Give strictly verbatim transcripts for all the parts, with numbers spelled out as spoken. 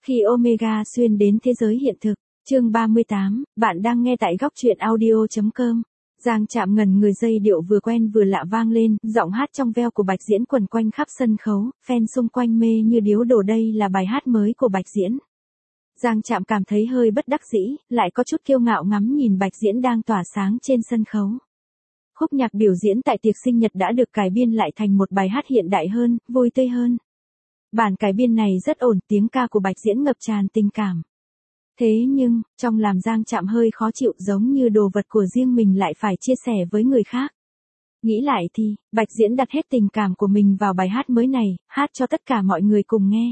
Khi Omega xuyên đến thế giới hiện thực, chương ba mươi tám, bạn đang nghe tại góc truyện audio chấm com. Giang Trạm ngẩn người, giai điệu vừa quen vừa lạ vang lên, giọng hát trong veo của Bạch Diễn quần quanh khắp sân khấu, fan xung quanh mê như điếu đổ, đây là bài hát mới của Bạch Diễn. Giang Trạm cảm thấy hơi bất đắc dĩ, lại có chút kiêu ngạo ngắm nhìn Bạch Diễn đang tỏa sáng trên sân khấu. Khúc nhạc biểu diễn tại tiệc sinh nhật đã được cải biên lại thành một bài hát hiện đại hơn, vui tươi hơn. Bản cải biên này rất ổn, tiếng ca của Bạch Diễn ngập tràn tình cảm. Thế nhưng, trong làm Giang Trạm hơi khó chịu, giống như đồ vật của riêng mình lại phải chia sẻ với người khác. Nghĩ lại thì, Bạch Diễn đặt hết tình cảm của mình vào bài hát mới này, hát cho tất cả mọi người cùng nghe.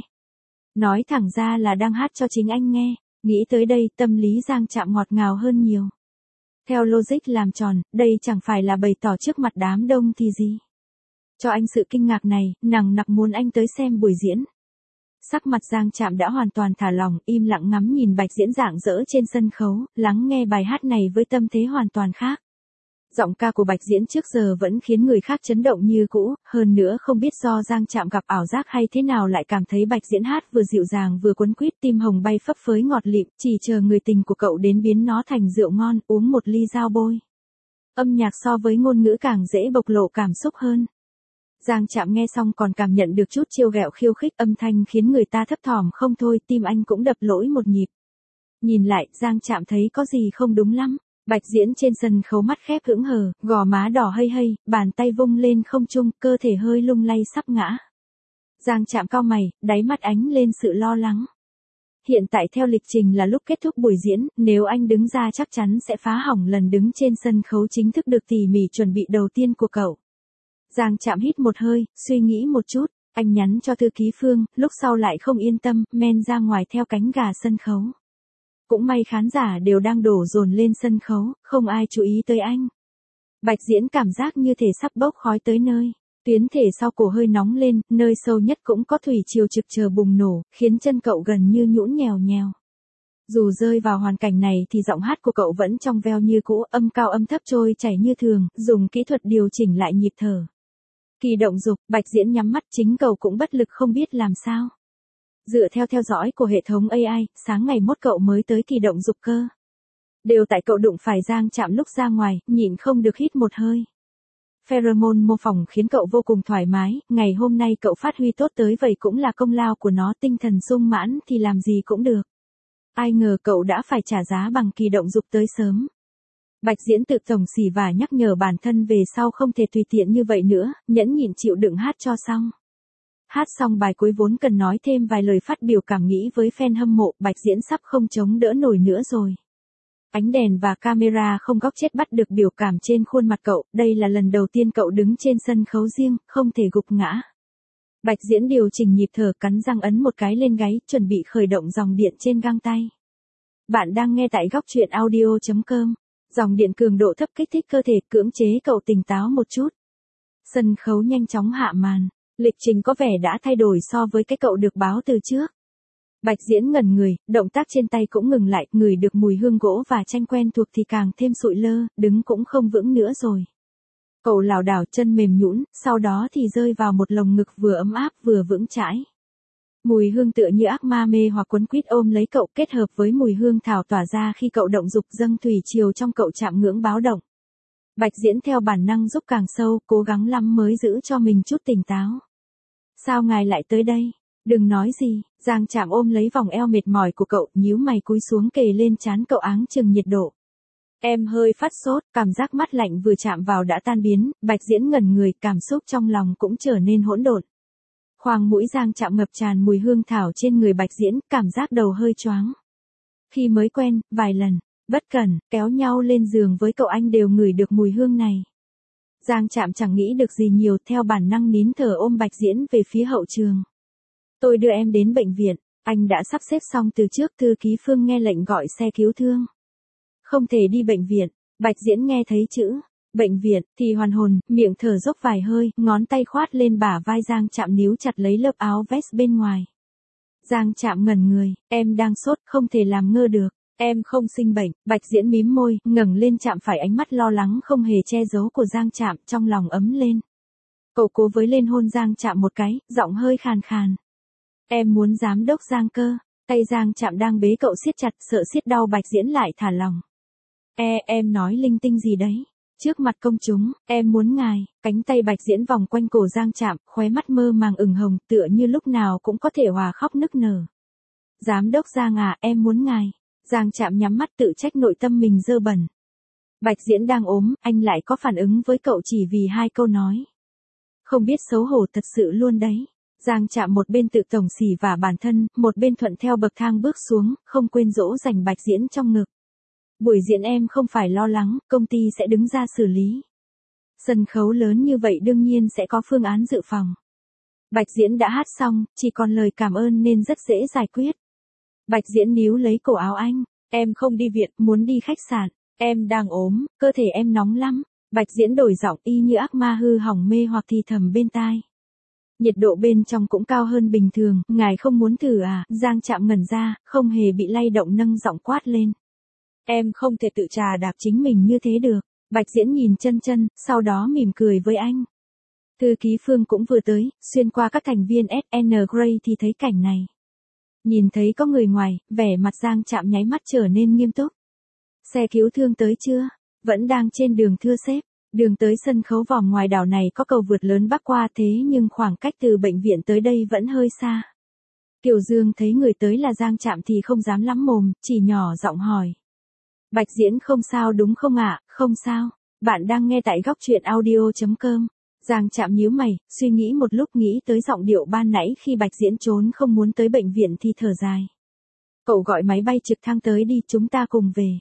Nói thẳng ra là đang hát cho chính anh nghe. Nghĩ tới đây, tâm lý Giang Trạm ngọt ngào hơn nhiều. Theo logic làm tròn, đây chẳng phải là bày tỏ trước mặt đám đông thì gì. Cho anh sự kinh ngạc này, nằng nặc muốn anh tới xem buổi diễn. Sắc mặt Giang Trạm đã hoàn toàn thả lỏng, im lặng ngắm nhìn Bạch Diễn rạng rỡ trên sân khấu, lắng nghe bài hát này với tâm thế hoàn toàn khác. Giọng ca của Bạch Diễn trước giờ vẫn khiến người khác chấn động như cũ, hơn nữa không biết do Giang Trạm gặp ảo giác hay thế nào lại cảm thấy Bạch Diễn hát vừa dịu dàng vừa quấn quýt, tim hồng bay phấp phới ngọt lịm, chỉ chờ người tình của cậu đến biến nó thành rượu ngon, uống một ly dao bôi. Âm nhạc so với ngôn ngữ càng dễ bộc lộ cảm xúc hơn. Giang Trạm nghe xong còn cảm nhận được chút trêu ghẹo khiêu khích, âm thanh khiến người ta thấp thỏm không thôi, tim anh cũng đập lỗi một nhịp. Nhìn lại, Giang Trạm thấy có gì không đúng lắm. Bạch Diễn trên sân khấu mắt khép hững hờ, gò má đỏ hây hây, bàn tay vung lên không trung, cơ thể hơi lung lay sắp ngã. Giang Trạm cau mày, đáy mắt ánh lên sự lo lắng. Hiện tại theo lịch trình là lúc kết thúc buổi diễn, nếu anh đứng ra chắc chắn sẽ phá hỏng lần đứng trên sân khấu chính thức được tỉ mỉ chuẩn bị đầu tiên của cậu. Giang Trạm hít một hơi, suy nghĩ một chút, anh nhắn cho thư ký Phương, lúc sau lại không yên tâm, men ra ngoài theo cánh gà sân khấu. Cũng may khán giả đều đang đổ dồn lên sân khấu, không ai chú ý tới anh. Bạch Diễn cảm giác như thể sắp bốc khói tới nơi. Tuyến thể sau cổ hơi nóng lên, nơi sâu nhất cũng có thủy triều trực chờ bùng nổ, khiến chân cậu gần như nhũn nhèo nhèo. Dù rơi vào hoàn cảnh này thì giọng hát của cậu vẫn trong veo như cũ, âm cao âm thấp trôi chảy như thường, dùng kỹ thuật điều chỉnh lại nhịp thở. Kỳ động dục, Bạch Diễn nhắm mắt, chính cậu cũng bất lực không biết làm sao. Dựa theo theo dõi của hệ thống a i, sáng ngày mốt cậu mới tới kỳ động dục cơ. Đều tại cậu đụng phải Giang Trạm lúc ra ngoài, nhịn không được hít một hơi. Pheromone mô phỏng khiến cậu vô cùng thoải mái, ngày hôm nay cậu phát huy tốt tới vậy cũng là công lao của nó, tinh thần sung mãn thì làm gì cũng được. Ai ngờ cậu đã phải trả giá bằng kỳ động dục tới sớm. Bạch Diễn tự tổng xỉ và nhắc nhở bản thân về sau không thể tùy tiện như vậy nữa, nhẫn nhịn chịu đựng hát cho xong. Hát xong bài cuối vốn cần nói thêm vài lời phát biểu cảm nghĩ với fan hâm mộ, Bạch Diễn sắp không chống đỡ nổi nữa rồi. Ánh đèn và camera không góc chết bắt được biểu cảm trên khuôn mặt cậu, đây là lần đầu tiên cậu đứng trên sân khấu riêng, không thể gục ngã. Bạch Diễn điều chỉnh nhịp thở, cắn răng ấn một cái lên gáy, chuẩn bị khởi động dòng điện trên găng tay. Bạn đang nghe tại góc truyện audio chấm com. Dòng điện cường độ thấp kích thích cơ thể, cưỡng chế cậu tỉnh táo một chút. Sân khấu nhanh chóng hạ màn. Lịch trình có vẻ đã thay đổi so với cái cậu được báo từ trước. Bạch Diễn ngẩn người, động tác trên tay cũng ngừng lại, ngửi được mùi hương gỗ và chanh quen thuộc thì càng thêm sụi lơ, đứng cũng không vững nữa rồi. Cậu lảo đảo, chân mềm nhũn, sau đó thì rơi vào một lồng ngực vừa ấm áp vừa vững chãi. Mùi hương tựa như ác ma mê hoặc quấn quýt ôm lấy cậu, kết hợp với mùi hương thảo tỏa ra khi cậu động dục, dâng thủy triều trong cậu chạm ngưỡng báo động. Bạch Diễn theo bản năng rút càng sâu, cố gắng lắm mới giữ cho mình chút tỉnh táo. Sao ngài lại tới đây? Đừng nói gì. Giang Trạm ôm lấy vòng eo mệt mỏi của cậu, nhíu mày cúi xuống kề lên trán cậu, áng chừng nhiệt độ. Em hơi phát sốt, cảm giác mát lạnh vừa chạm vào đã tan biến. Bạch Diễn ngẩn người, cảm xúc trong lòng cũng trở nên hỗn độn. Khoang mũi Giang Trạm ngập tràn mùi hương thảo trên người Bạch Diễn, cảm giác đầu hơi choáng. Khi mới quen, vài lần, bất cẩn, kéo nhau lên giường với cậu anh đều ngửi được mùi hương này. Giang Trạm chẳng nghĩ được gì nhiều, theo bản năng nín thở ôm Bạch Diễn về phía hậu trường. Tôi đưa em đến bệnh viện, anh đã sắp xếp xong từ trước, thư ký Phương nghe lệnh gọi xe cứu thương. Không thể đi bệnh viện, Bạch Diễn nghe thấy chữ bệnh viện thì hoàn hồn, miệng thở dốc vài hơi, ngón tay khoát lên bả vai Giang Trạm níu chặt lấy lớp áo vest bên ngoài. Giang Trạm ngẩn người, em đang sốt, không thể làm ngơ được. Em không sinh bệnh. Bạch Diễn mím môi, ngẩng lên chạm phải ánh mắt lo lắng không hề che giấu của Giang Trạm, trong lòng ấm lên. Cậu cố với lên hôn Giang Trạm một cái, giọng hơi khàn khàn. Em muốn giám đốc Giang cơ. Tay Giang Trạm đang bế cậu siết chặt, sợ siết đau Bạch Diễn lại thả lỏng. E, em nói linh tinh gì đấy? Trước mặt công chúng, em muốn ngài. Cánh tay Bạch Diễn vòng quanh cổ Giang Trạm, khóe mắt mơ màng ửng hồng, tựa như lúc nào cũng có thể hòa khóc nức nở. Giám đốc Giang à, em muốn ngài. Giang Trạm nhắm mắt tự trách nội tâm mình dơ bẩn. Bạch Diễn đang ốm, anh lại có phản ứng với cậu chỉ vì hai câu nói. Không biết xấu hổ thật sự luôn đấy. Giang Trạm một bên tự tổng xỉ vả bản thân, một bên thuận theo bậc thang bước xuống, không quên dỗ dành Bạch Diễn trong ngực. Buổi diễn em không phải lo lắng, công ty sẽ đứng ra xử lý. Sân khấu lớn như vậy đương nhiên sẽ có phương án dự phòng. Bạch Diễn đã hát xong, chỉ còn lời cảm ơn nên rất dễ giải quyết. Bạch Diễn níu lấy cổ áo anh, em không đi viện, muốn đi khách sạn, em đang ốm, cơ thể em nóng lắm. Bạch Diễn đổi giọng y như ác ma hư hỏng mê hoặc thì thầm bên tai. Nhiệt độ bên trong cũng cao hơn bình thường, ngài không muốn thử à? Giang Trạm ngẩn ra, không hề bị lay động nâng giọng quát lên. Em không thể tự trà đạp chính mình như thế được. Bạch Diễn nhìn chân chân, sau đó mỉm cười với anh. Thư ký Phương cũng vừa tới, xuyên qua các thành viên ét en Grey thì thấy cảnh này. Nhìn thấy có người ngoài, vẻ mặt Giang Trạm nháy mắt trở nên nghiêm túc. Xe cứu thương tới chưa? Vẫn đang trên đường thưa sếp. Đường tới sân khấu vòng ngoài đảo này có cầu vượt lớn bắc qua thế nhưng khoảng cách từ bệnh viện tới đây vẫn hơi xa. Kiều Dương thấy người tới là Giang Trạm thì không dám lắm mồm, chỉ nhỏ giọng hỏi. Bạch Diễn không sao đúng không ạ? Không sao. Bạn đang nghe tại góc truyện audio chấm com. Giang Trạm nhíu mày, suy nghĩ một lúc nghĩ tới giọng điệu ban nãy khi Bạch Diễn trốn không muốn tới bệnh viện thì thở dài. Cậu gọi máy bay trực thăng tới đi, chúng ta cùng về.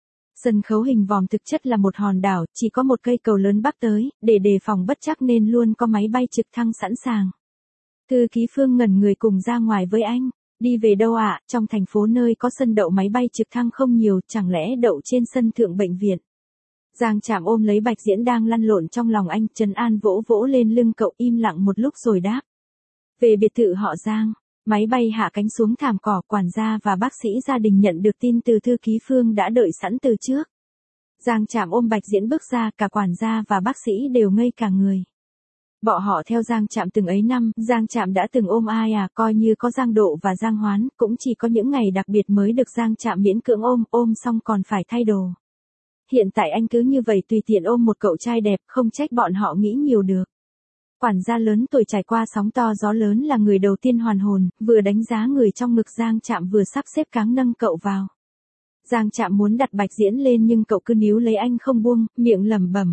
Sân khấu hình vòm thực chất là một hòn đảo, chỉ có một cây cầu lớn bắc tới, để đề phòng bất trắc nên luôn có máy bay trực thăng sẵn sàng. Thư ký Phương ngẩn người cùng ra ngoài với anh. Đi về đâu ạ? À? Trong thành phố nơi có sân đậu máy bay trực thăng không nhiều, chẳng lẽ đậu trên sân thượng bệnh viện? Giang Trạm ôm lấy Bạch Diễn đang lăn lộn trong lòng anh, trấn an vỗ vỗ lên lưng cậu, im lặng một lúc rồi đáp. Về biệt thự họ Giang, máy bay hạ cánh xuống thảm cỏ, quản gia và bác sĩ gia đình nhận được tin từ thư ký Phương đã đợi sẵn từ trước. Giang Trạm ôm Bạch Diễn bước ra, cả quản gia và bác sĩ đều ngây cả người. Bọn họ theo Giang Trạm từng ấy năm, Giang Trạm đã từng ôm ai à, coi như có Giang Độ và Giang Hoán, cũng chỉ có những ngày đặc biệt mới được Giang Trạm miễn cưỡng ôm, ôm xong còn phải thay đồ. Hiện tại anh cứ như vậy tùy tiện ôm một cậu trai đẹp, không trách bọn họ nghĩ nhiều được. Quản gia lớn tuổi trải qua sóng to gió lớn là người đầu tiên hoàn hồn, vừa đánh giá người trong ngực Giang Trạm vừa sắp xếp cáng nâng cậu vào. Giang Trạm muốn đặt Bạch Diễn lên nhưng cậu cứ níu lấy anh không buông, miệng lẩm bẩm.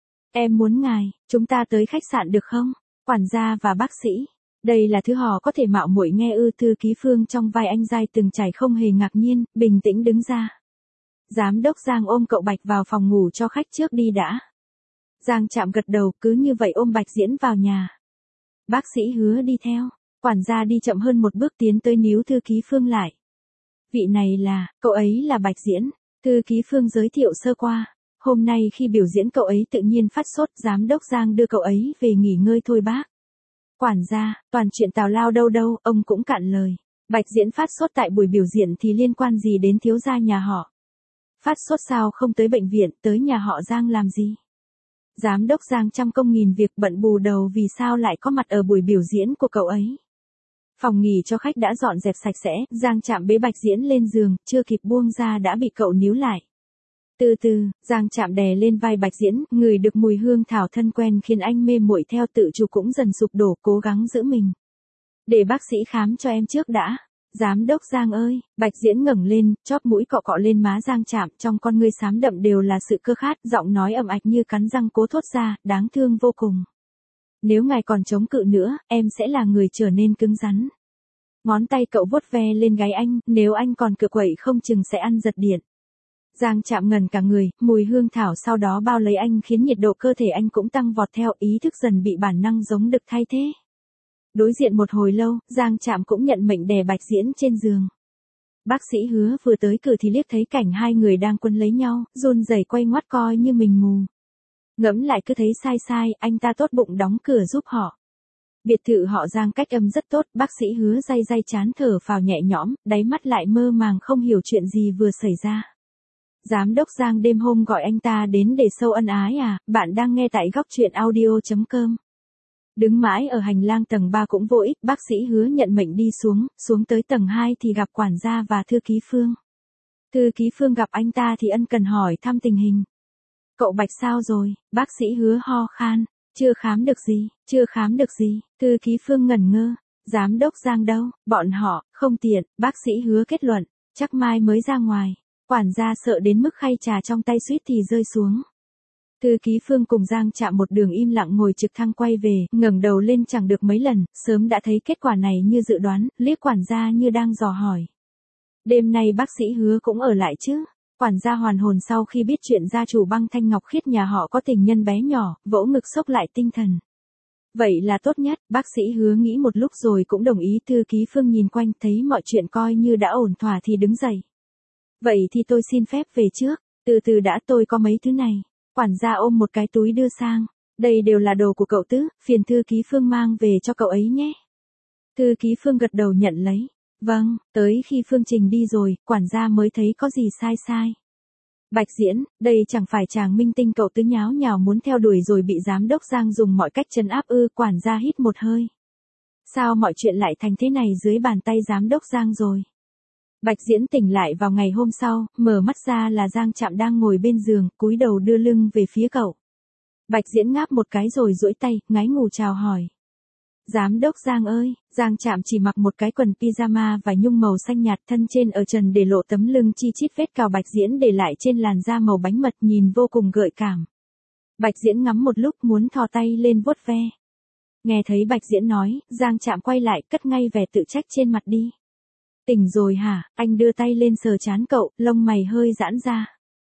Em muốn ngài, chúng ta tới khách sạn được không? Quản gia và bác sĩ. Đây là thứ họ có thể mạo muội nghe ư? Thư ký Phương trong vai anh dai từng trải không hề ngạc nhiên, bình tĩnh đứng ra. Giám đốc Giang ôm cậu Bạch vào phòng ngủ cho khách trước đi đã. Giang Trạm gật đầu, cứ như vậy ôm Bạch Diễn vào nhà. Bác sĩ hứa đi theo. Quản gia đi chậm hơn một bước tiến tới níu thư ký Phương lại. Vị này là, cậu ấy là Bạch Diễn. Thư ký Phương giới thiệu sơ qua. Hôm nay khi biểu diễn cậu ấy tự nhiên phát sốt, giám đốc Giang đưa cậu ấy về nghỉ ngơi thôi bác. Quản gia, toàn chuyện tào lao đâu đâu, ông cũng cạn lời. Bạch Diễn phát sốt tại buổi biểu diễn thì liên quan gì đến thiếu gia nhà họ? Phát sốt sao không tới bệnh viện, tới nhà họ Giang làm gì? Giám đốc Giang trăm công nghìn việc bận bù đầu vì sao lại có mặt ở buổi biểu diễn của cậu ấy. Phòng nghỉ cho khách đã dọn dẹp sạch sẽ, Giang Trạm bế Bạch Diễn lên giường, chưa kịp buông ra đã bị cậu níu lại. Từ từ, Giang Trạm đè lên vai Bạch Diễn, ngửi được mùi hương thảo thân quen khiến anh mê muội theo tự chủ cũng dần sụp đổ, cố gắng giữ mình. Để bác sĩ khám cho em trước đã. Giám đốc Giang ơi, Bạch Diễn ngẩng lên, chóp mũi cọ cọ lên má Giang Trạm, trong con ngươi xám đậm đều là sự cơ khát, giọng nói ầm ạch như cắn răng cố thốt ra, đáng thương vô cùng. Nếu ngài còn chống cự nữa, em sẽ là người trở nên cứng rắn. Ngón tay cậu vuốt ve lên gáy anh, nếu anh còn cự quậy không chừng sẽ ăn giật điện. Giang Trạm ngần cả người, mùi hương thảo sau đó bao lấy anh khiến nhiệt độ cơ thể anh cũng tăng vọt theo, ý thức dần bị bản năng giống đực thay thế. Đối diện một hồi lâu, Giang Trạm cũng nhận mệnh đè Bạch Diễn trên giường. Bác sĩ Hứa vừa tới cửa thì liếc thấy cảnh hai người đang quấn lấy nhau, run rẩy quay ngoắt coi như mình mù. Ngẫm lại cứ thấy sai sai, anh ta tốt bụng đóng cửa giúp họ. Biệt thự họ Giang cách âm rất tốt, bác sĩ Hứa day day chán thở phào nhẹ nhõm, đáy mắt lại mơ màng không hiểu chuyện gì vừa xảy ra. Giám đốc Giang đêm hôm gọi anh ta đến để sâu ân ái à? Bạn đang nghe tại góc truyện audio chấm com. Đứng mãi ở hành lang tầng ba cũng vô ích, bác sĩ Hứa nhận mệnh đi xuống, xuống tới tầng hai thì gặp quản gia và thư ký Phương. Thư ký Phương gặp anh ta thì ân cần hỏi thăm tình hình. Cậu Bạch sao rồi? Bác sĩ Hứa ho khan. Chưa khám được gì, chưa khám được gì. Thư ký Phương ngẩn ngơ. Giám đốc Giang đâu? Bọn họ, không tiện. Bác sĩ Hứa kết luận. Chắc mai mới ra ngoài. Quản gia sợ đến mức khay trà trong tay suýt thì rơi xuống. Thư ký Phương cùng Giang Trạm một đường im lặng ngồi trực thăng quay về, ngẩng đầu lên chẳng được mấy lần, sớm đã thấy kết quả này như dự đoán, liếc quản gia như đang dò hỏi. Đêm nay bác sĩ Hứa cũng ở lại chứ? Quản gia hoàn hồn sau khi biết chuyện gia chủ Băng Thanh Ngọc Khiết nhà họ có tình nhân bé nhỏ, vỗ ngực xốc lại tinh thần. Vậy là tốt nhất, bác sĩ Hứa nghĩ một lúc rồi cũng đồng ý. Thư ký Phương nhìn quanh thấy mọi chuyện coi như đã ổn thỏa thì đứng dậy. Vậy thì tôi xin phép về trước, từ từ đã, tôi có mấy thứ này. Quản gia ôm một cái túi đưa sang. Đây đều là đồ của cậu Tứ, phiền thư ký Phương mang về cho cậu ấy nhé. Thư ký Phương gật đầu nhận lấy. Vâng, tới khi Phương Trình đi rồi, quản gia mới thấy có gì sai sai. Bạch Diễn, đây chẳng phải chàng minh tinh cậu Tứ nháo nhào muốn theo đuổi rồi bị giám đốc Giang dùng mọi cách trấn áp ư? Quản gia hít một hơi. Sao mọi chuyện lại thành thế này dưới bàn tay giám đốc Giang rồi? Bạch Diễn tỉnh lại vào ngày hôm sau, mở mắt ra là Giang Trạm đang ngồi bên giường, cúi đầu đưa lưng về phía cậu. Bạch Diễn ngáp một cái rồi duỗi tay, ngái ngủ chào hỏi. Giám đốc Giang ơi, Giang Trạm chỉ mặc một cái quần pyjama và nhung màu xanh nhạt, thân trên ở trần để lộ tấm lưng chi chít vết cào Bạch Diễn để lại trên làn da màu bánh mật, nhìn vô cùng gợi cảm. Bạch Diễn ngắm một lúc muốn thò tay lên vuốt ve. Nghe thấy Bạch Diễn nói, Giang Trạm quay lại cất ngay vẻ tự trách trên mặt đi. Tỉnh rồi hả? Anh đưa tay lên sờ trán cậu, lông mày hơi giãn ra.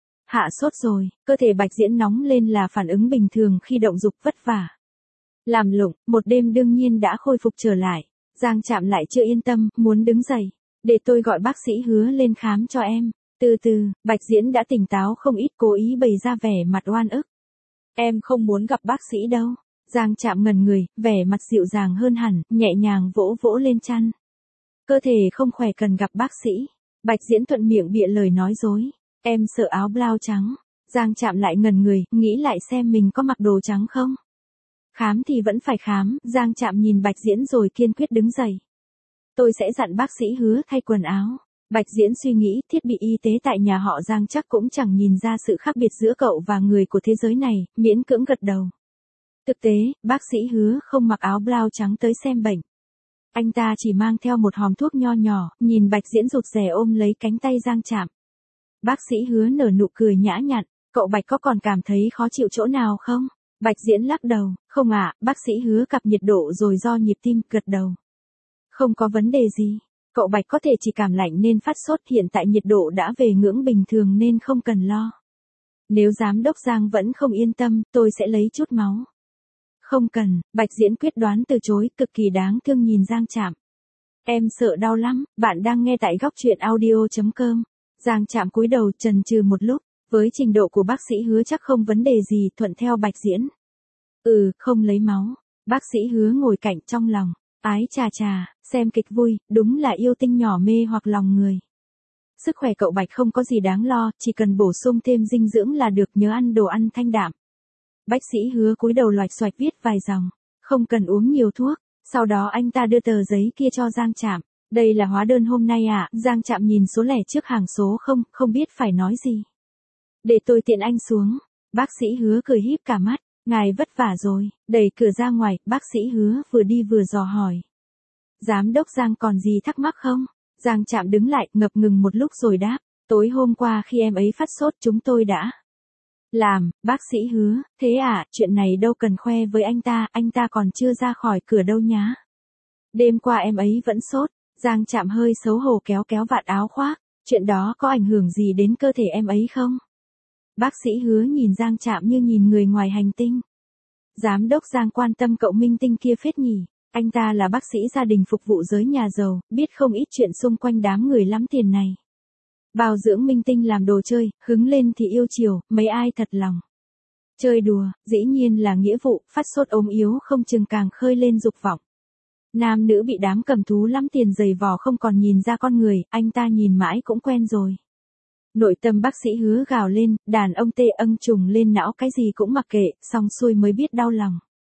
Hạ sốt rồi, cơ thể Bạch Diễn nóng lên là phản ứng bình thường khi động dục vất vả. Làm lụng, một đêm đương nhiên đã khôi phục trở lại. Giang Trạm lại chưa yên tâm, muốn đứng dậy. Để tôi gọi bác sĩ Hứa lên khám cho em. Từ từ, Bạch Diễn đã tỉnh táo không ít, cố ý bày ra vẻ mặt oan ức. Em không muốn gặp bác sĩ đâu. Giang Trạm ngẩn người, vẻ mặt dịu dàng hơn hẳn, nhẹ nhàng vỗ vỗ lên chăn. Cơ thể không khỏe cần gặp bác sĩ. Bạch Diễn thuận miệng bịa lời nói dối. Em sợ áo blau trắng. Giang Trạm lại ngẩn người, nghĩ lại xem mình có mặc đồ trắng không. Khám thì vẫn phải khám. Giang Trạm nhìn Bạch Diễn rồi kiên quyết đứng dậy. Tôi sẽ dặn bác sĩ Hứa thay quần áo. Bạch Diễn suy nghĩ, thiết bị y tế tại nhà họ Giang chắc cũng chẳng nhìn ra sự khác biệt giữa cậu và người của thế giới này, miễn cưỡng gật đầu. Thực tế, bác sĩ Hứa không mặc áo blau trắng tới xem bệnh. Anh ta chỉ mang theo một hòm thuốc nho nhỏ, nhìn Bạch Diễn rụt rè ôm lấy cánh tay Giang Trạm. Bác sĩ Hứa nở nụ cười nhã nhặn, cậu Bạch có còn cảm thấy khó chịu chỗ nào không? Bạch Diễn lắc đầu, không ạ, bác sĩ Hứa cặp nhiệt độ rồi do nhịp tim, gật đầu. Không có vấn đề gì, cậu Bạch có thể chỉ cảm lạnh nên phát sốt, hiện tại nhiệt độ đã về ngưỡng bình thường nên không cần lo. Nếu giám đốc Giang vẫn không yên tâm, tôi sẽ lấy chút máu. Không cần, Bạch Diễn quyết đoán từ chối, cực kỳ đáng thương nhìn Giang Trạm. Em sợ đau lắm, bạn đang nghe tại góc truyện audio chấm com. Giang Trạm cúi đầu chần chừ một lúc, với trình độ của bác sĩ Hứa chắc không vấn đề gì, thuận theo Bạch Diễn. Ừ, không lấy máu. Bác sĩ Hứa ngồi cạnh trong lòng, ái chà chà, xem kịch vui, đúng là yêu tinh nhỏ mê hoặc lòng người. Sức khỏe cậu Bạch không có gì đáng lo, chỉ cần bổ sung thêm dinh dưỡng là được, nhớ ăn đồ ăn thanh đạm. Bác sĩ Hứa cúi đầu loạch xoạch viết vài dòng, không cần uống nhiều thuốc. Sau đó anh ta đưa tờ giấy kia cho Giang Trạm. Đây là hóa đơn hôm nay à? Giang Trạm nhìn số lẻ trước hàng số không, không biết phải nói gì. Để tôi tiện anh xuống. Bác sĩ Hứa cười híp cả mắt, ngài vất vả rồi. Đẩy cửa ra ngoài, bác sĩ Hứa vừa đi vừa dò hỏi. Giám đốc Giang còn gì thắc mắc không? Giang Trạm đứng lại, ngập ngừng một lúc rồi đáp. Tối hôm qua khi em ấy phát sốt chúng tôi đã làm. Bác sĩ Hứa, thế à, chuyện này đâu cần khoe với anh ta, anh ta còn chưa ra khỏi cửa đâu nhá. Đêm qua em ấy vẫn sốt. Giang Trạm hơi xấu hổ kéo kéo vạt áo khoác. Chuyện đó có ảnh hưởng gì đến cơ thể em ấy không? Bác sĩ Hứa nhìn Giang Trạm như nhìn người ngoài hành tinh. Giám đốc Giang quan tâm cậu minh tinh kia phết nhỉ. Anh ta là bác sĩ gia đình phục vụ giới nhà giàu, biết không ít chuyện xung quanh đám người lắm tiền này. Bảo dưỡng minh tinh làm đồ chơi, hứng lên thì yêu chiều, mấy ai thật lòng. Chơi đùa, dĩ nhiên là nghĩa vụ, phát sốt ốm yếu không chừng càng khơi lên dục vọng. Nam nữ bị đám cầm thú lắm tiền giày vò không còn nhìn ra con người, anh ta nhìn mãi cũng quen rồi. Nội tâm bác sĩ Hứa gào lên, đàn ông tê âng trùng lên não cái gì cũng mặc kệ, xong xuôi mới biết đau lòng.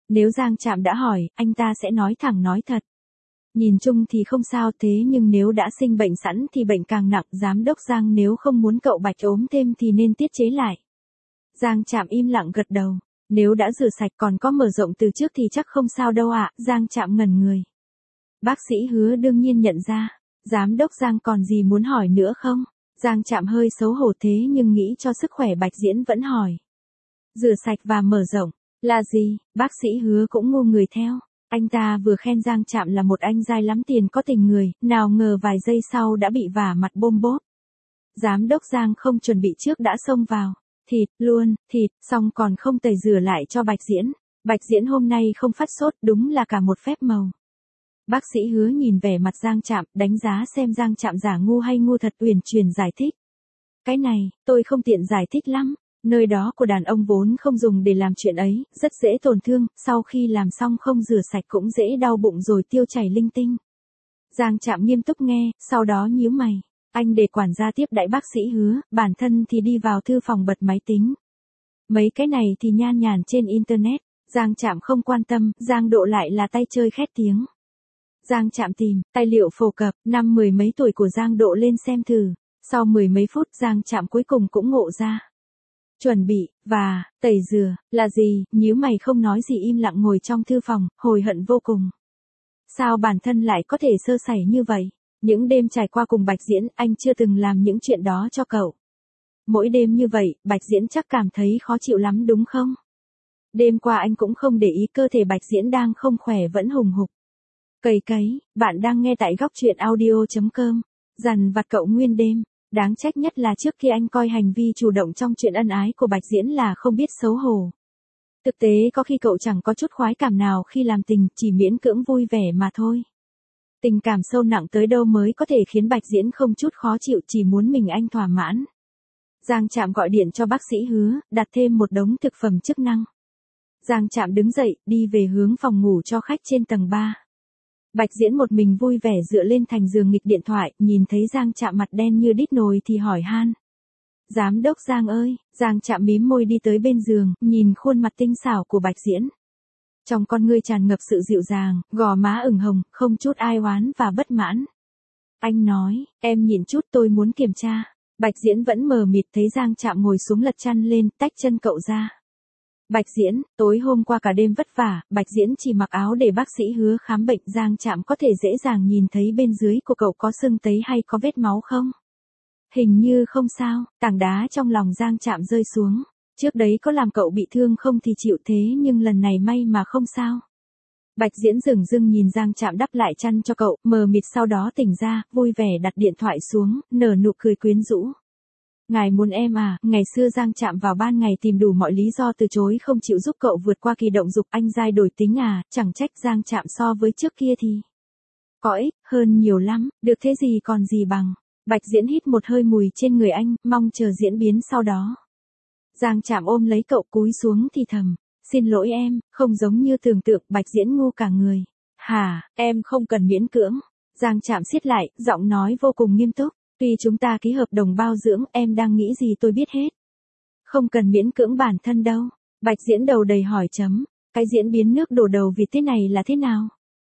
Nếu Giang Trạm đã hỏi, anh ta sẽ nói thẳng nói thật. Nhìn chung thì không sao, thế nhưng nếu đã sinh bệnh sẵn thì bệnh càng nặng, giám đốc Giang nếu không muốn cậu Bạch ốm thêm thì nên tiết chế lại. Giang Trạm im lặng gật đầu. Nếu đã rửa sạch còn có mở rộng từ trước thì chắc không sao đâu ạ, Giang Trạm ngẩn người. Bác sĩ Hứa đương nhiên nhận ra. Giám đốc Giang còn gì muốn hỏi nữa không? Giang Trạm hơi xấu hổ thế nhưng nghĩ cho sức khỏe Bạch Diễn vẫn hỏi. Rửa sạch và mở rộng, là gì? Bác sĩ Hứa cũng ngu người theo. Anh ta vừa khen Giang Trạm là một anh dai lắm tiền có tình người, nào ngờ vài giây sau đã bị vả mặt bôm bốp. Giám đốc Giang không chuẩn bị trước đã xông vào. Thịt, luôn, thịt, xong còn không tẩy rửa lại cho Bạch Diễn. Bạch Diễn hôm nay không phát sốt, đúng là cả một phép màu. Bác sĩ Hứa nhìn vẻ mặt Giang Trạm, đánh giá xem Giang Trạm giả ngu hay ngu thật, uyển chuyển giải thích. Cái này, tôi không tiện giải thích lắm. Nơi đó của đàn ông vốn không dùng để làm chuyện ấy, rất dễ tổn thương, sau khi làm xong không rửa sạch cũng dễ đau bụng rồi tiêu chảy linh tinh. Giang Trạm nghiêm túc nghe, sau đó nhíu mày. Anh để quản gia tiếp đãi bác sĩ Hứa, bản thân thì đi vào thư phòng bật máy tính. Mấy cái này thì nhan nhản trên internet, Giang Trạm không quan tâm, Giang Độ lại là tay chơi khét tiếng. Giang Trạm tìm, tài liệu phổ cập, năm mười mấy tuổi của Giang Độ lên xem thử. Sau mười mấy phút Giang Trạm cuối cùng cũng ngộ ra. Chuẩn bị, và, tẩy rửa, là gì, nhíu mày không nói gì im lặng ngồi trong thư phòng, hồi hận vô cùng. Sao bản thân lại có thể sơ sẩy như vậy? Những đêm trải qua cùng Bạch Diễn, anh chưa từng làm những chuyện đó cho cậu. Mỗi đêm như vậy, Bạch Diễn chắc cảm thấy khó chịu lắm đúng không? Đêm qua anh cũng không để ý cơ thể Bạch Diễn đang không khỏe vẫn hùng hục. Cầy cấy, bạn đang nghe tại góc truyện audio chấm com. Dằn vặt cậu nguyên đêm. Đáng trách nhất là trước khi anh coi hành vi chủ động trong chuyện ân ái của Bạch Diễn là không biết xấu hổ. Thực tế có khi cậu chẳng có chút khoái cảm nào khi làm tình, chỉ miễn cưỡng vui vẻ mà thôi. Tình cảm sâu nặng tới đâu mới có thể khiến Bạch Diễn không chút khó chịu, chỉ muốn mình anh thỏa mãn. Giang Trạm gọi điện cho bác sĩ Hứa, đặt thêm một đống thực phẩm chức năng. Giang Trạm đứng dậy, đi về hướng phòng ngủ cho khách trên tầng ba. Bạch Diễn một mình vui vẻ dựa lên thành giường nghịch điện thoại, nhìn thấy Giang Trạm mặt đen như đít nồi thì hỏi han. Giám đốc Giang ơi, Giang Trạm mím môi đi tới bên giường, nhìn khuôn mặt tinh xảo của Bạch Diễn. Trong con ngươi tràn ngập sự dịu dàng, gò má ửng hồng, không chút ai oán và bất mãn. Anh nói, em nhịn chút tôi muốn kiểm tra. Bạch Diễn vẫn mờ mịt thấy Giang Trạm ngồi xuống lật chăn lên, tách chân cậu ra. Bạch Diễn, tối hôm qua cả đêm vất vả, Bạch Diễn chỉ mặc áo để bác sĩ Hứa khám bệnh. Giang Trạm có thể dễ dàng nhìn thấy bên dưới của cậu có sưng tấy hay có vết máu không? Hình như không sao, tảng đá trong lòng Giang Trạm rơi xuống. Trước đấy có làm cậu bị thương không thì chịu, thế nhưng lần này may mà không sao. Bạch Diễn dửng dưng nhìn Giang Trạm đắp lại chăn cho cậu, mờ mịt sau đó tỉnh ra, vui vẻ đặt điện thoại xuống, nở nụ cười quyến rũ. Ngài muốn em à, ngày xưa Giang Trạm vào ban ngày tìm đủ mọi lý do từ chối không chịu giúp cậu vượt qua kỳ động dục, anh dai đổi tính à, chẳng trách Giang Trạm so với trước kia thì có ích hơn nhiều lắm, được thế gì còn gì bằng. Bạch Diễn hít một hơi mùi trên người anh, mong chờ diễn biến sau đó. Giang Trạm ôm lấy cậu cúi xuống thì thầm, xin lỗi em, không giống như tưởng tượng. Bạch Diễn ngu cả người. Hả, em không cần miễn cưỡng. Giang Trạm siết lại, giọng nói vô cùng nghiêm túc. Tuy chúng ta ký hợp đồng bao dưỡng, em đang nghĩ gì tôi biết hết. Không cần miễn cưỡng bản thân đâu. Bạch Diễn đầu đầy hỏi chấm. Cái diễn biến nước đổ đầu vịt thế này là thế nào?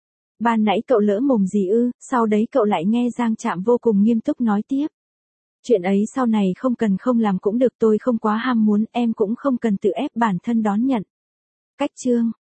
Ban nãy cậu lỡ mồm gì ư? Sau đấy cậu lại nghe Giang Trạm vô cùng nghiêm túc nói tiếp. Chuyện ấy sau này không cần không làm cũng được, tôi không quá ham muốn, em cũng không cần tự ép bản thân đón nhận. Cách chương.